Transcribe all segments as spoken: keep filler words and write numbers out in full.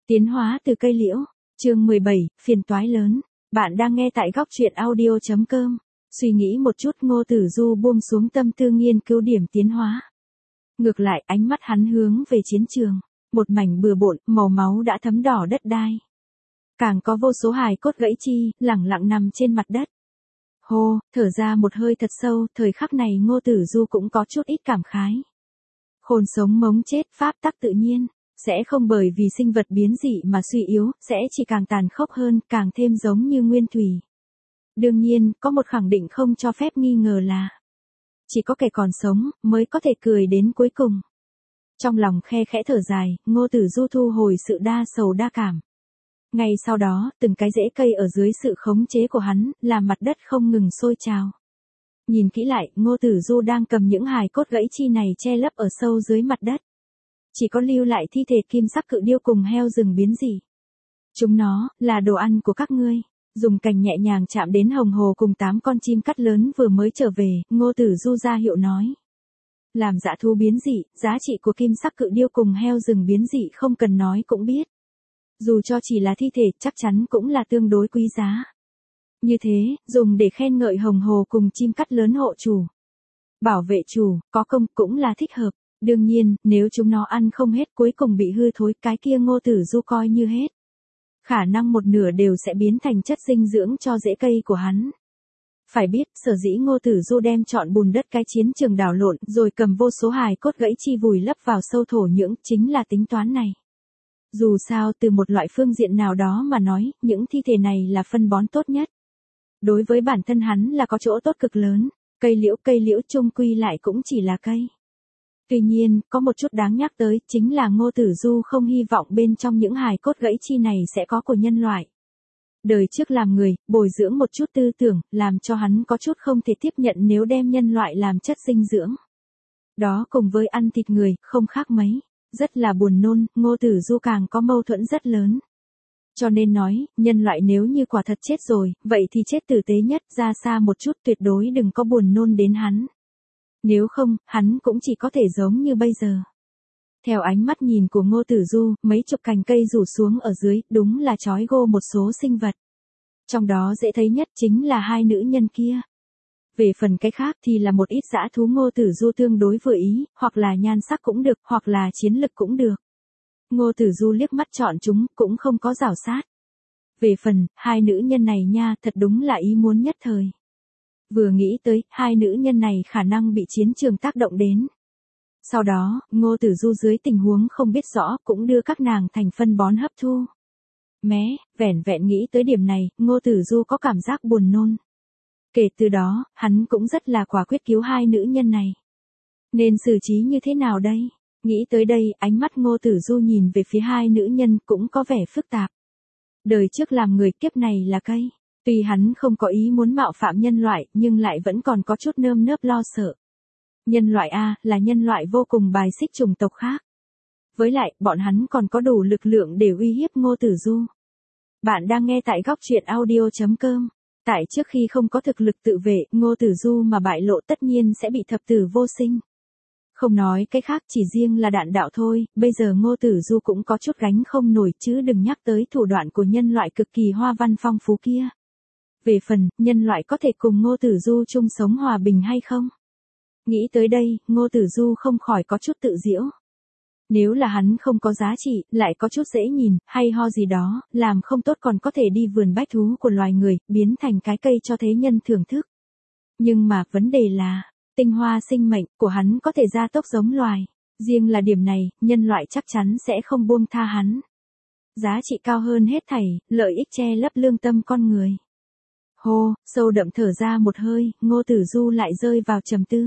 Tiến hóa từ cây liễu, chương mười bảy, phiền toái lớn. Bạn đang nghe tại góc truyện audio chấm com. Suy nghĩ một chút, Ngô Tử Du buông xuống tâm tư nghiên cứu điểm tiến hóa. Ngược lại, ánh mắt hắn hướng về chiến trường. Một mảnh bừa bộn, màu máu đã thấm đỏ đất đai. Càng có vô số hài cốt gãy chi, lẳng lặng nằm trên mặt đất. Hô, thở ra một hơi thật sâu, thời khắc này Ngô Tử Du cũng có chút ít cảm khái. Khôn sống mống chết, pháp tắc tự nhiên. Sẽ không bởi vì sinh vật biến dị mà suy yếu, sẽ chỉ càng tàn khốc hơn, càng thêm giống như nguyên thủy. Đương nhiên, có một khẳng định không cho phép nghi ngờ là chỉ có kẻ còn sống, mới có thể cười đến cuối cùng. Trong lòng khe khẽ thở dài, Ngô Tử Du thu hồi sự đa sầu đa cảm. Ngay sau đó, từng cái rễ cây ở dưới sự khống chế của hắn, làm mặt đất không ngừng sôi trào. Nhìn kỹ lại, Ngô Tử Du đang cầm những hài cốt gãy chi này che lấp ở sâu dưới mặt đất. Chỉ có lưu lại thi thể kim sắc cự điêu cùng heo rừng biến dị. Chúng nó, là đồ ăn của các ngươi. Dùng cành nhẹ nhàng chạm đến hồng hồ cùng tám con chim cắt lớn vừa mới trở về, Ngô Tử Du ra hiệu nói. Làm dã thú biến dị, giá trị của kim sắc cự điêu cùng heo rừng biến dị không cần nói cũng biết. Dù cho chỉ là thi thể, chắc chắn cũng là tương đối quý giá. Như thế, dùng để khen ngợi hồng hồ cùng chim cắt lớn hộ chủ. Bảo vệ chủ, có công cũng là thích hợp. Đương nhiên, nếu chúng nó ăn không hết cuối cùng bị hư thối, cái kia Ngô Tử Du coi như hết. Khả năng một nửa đều sẽ biến thành chất dinh dưỡng cho rễ cây của hắn. Phải biết, sở dĩ Ngô Tử Du đem chọn bùn đất cái chiến trường đảo lộn, rồi cầm vô số hài cốt gãy chi vùi lấp vào sâu thổ nhưỡng, chính là tính toán này. Dù sao, từ một loại phương diện nào đó mà nói, những thi thể này là phân bón tốt nhất. Đối với bản thân hắn là có chỗ tốt cực lớn, cây liễu cây liễu chung quy lại cũng chỉ là cây. Tuy nhiên, có một chút đáng nhắc tới, chính là Ngô Tử Du không hy vọng bên trong những hài cốt gãy chi này sẽ có của nhân loại. Đời trước làm người, bồi dưỡng một chút tư tưởng, làm cho hắn có chút không thể tiếp nhận nếu đem nhân loại làm chất dinh dưỡng. Đó cùng với ăn thịt người, không khác mấy. Rất là buồn nôn, Ngô Tử Du càng có mâu thuẫn rất lớn. Cho nên nói, nhân loại nếu như quả thật chết rồi, vậy thì chết tử tế nhất, ra xa một chút, tuyệt đối đừng có buồn nôn đến hắn. Nếu không, hắn cũng chỉ có thể giống như bây giờ. Theo ánh mắt nhìn của Ngô Tử Du, mấy chục cành cây rủ xuống ở dưới, đúng là trói gô một số sinh vật. Trong đó dễ thấy nhất chính là hai nữ nhân kia. Về phần cái khác thì là một ít dã thú Ngô Tử Du tương đối vừa ý, hoặc là nhan sắc cũng được, hoặc là chiến lực cũng được. Ngô Tử Du liếc mắt chọn chúng, cũng không có rảo sát. Về phần, hai nữ nhân này nha, thật đúng là ý muốn nhất thời. Vừa nghĩ tới, hai nữ nhân này khả năng bị chiến trường tác động đến. Sau đó, Ngô Tử Du dưới tình huống không biết rõ, cũng đưa các nàng thành phân bón hấp thu. Mé, vẻn vẹn nghĩ tới điểm này, Ngô Tử Du có cảm giác buồn nôn. Kể từ đó, hắn cũng rất là quả quyết cứu hai nữ nhân này. Nên xử trí như thế nào đây? Nghĩ tới đây, ánh mắt Ngô Tử Du nhìn về phía hai nữ nhân cũng có vẻ phức tạp. Đời trước làm người, kiếp này là cây. Tuy hắn không có ý muốn mạo phạm nhân loại, nhưng lại vẫn còn có chút nơm nớp lo sợ. Nhân loại A, là nhân loại vô cùng bài xích chủng tộc khác. Với lại, bọn hắn còn có đủ lực lượng để uy hiếp Ngô Tử Du. Bạn đang nghe tại góc truyện audio chấm com. Tại trước khi không có thực lực tự vệ, Ngô Tử Du mà bại lộ tất nhiên sẽ bị thập tử vô sinh. Không nói cái khác, chỉ riêng là đạn đạo thôi, bây giờ Ngô Tử Du cũng có chút gánh không nổi, chứ đừng nhắc tới thủ đoạn của nhân loại cực kỳ hoa văn phong phú kia. Về phần, nhân loại có thể cùng Ngô Tử Du chung sống hòa bình hay không? Nghĩ tới đây, Ngô Tử Du không khỏi có chút tự giễu. Nếu là hắn không có giá trị, lại có chút dễ nhìn, hay ho gì đó, làm không tốt còn có thể đi vườn bách thú của loài người, biến thành cái cây cho thế nhân thưởng thức. Nhưng mà, vấn đề là, tinh hoa sinh mệnh của hắn có thể gia tốc giống loài. Riêng là điểm này, nhân loại chắc chắn sẽ không buông tha hắn. Giá trị cao hơn hết thảy, lợi ích che lấp lương tâm con người. Hô, sâu đậm thở ra một hơi, Ngô Tử Du lại rơi vào trầm tư.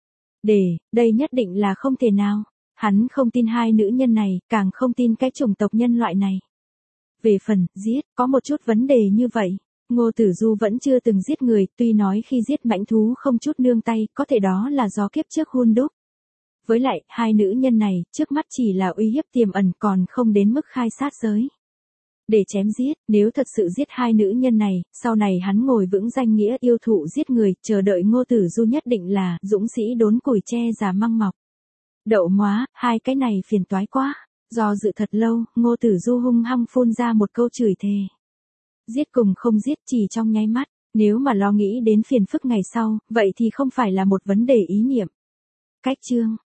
Để, đây nhất định là không thể nào. Hắn không tin hai nữ nhân này, càng không tin cái chủng tộc nhân loại này. Về phần, giết, có một chút vấn đề như vậy. Ngô Tử Du vẫn chưa từng giết người, tuy nói khi giết mãnh thú không chút nương tay, có thể đó là do kiếp trước hun đúc. Với lại, hai nữ nhân này, trước mắt chỉ là uy hiếp tiềm ẩn còn không đến mức khai sát giới. Để chém giết, nếu thật sự giết hai nữ nhân này, sau này hắn ngồi vững danh nghĩa yêu thụ giết người, chờ đợi Ngô Tử Du nhất định là dũng sĩ đốn củi tre già măng mọc. Đậu móa, hai cái này phiền toái quá. Do dự thật lâu, Ngô Tử Du hung hăng phun ra một câu chửi thề. Giết cùng không giết chỉ trong nháy mắt, nếu mà lo nghĩ đến phiền phức ngày sau, vậy thì không phải là một vấn đề ý niệm. Cách chương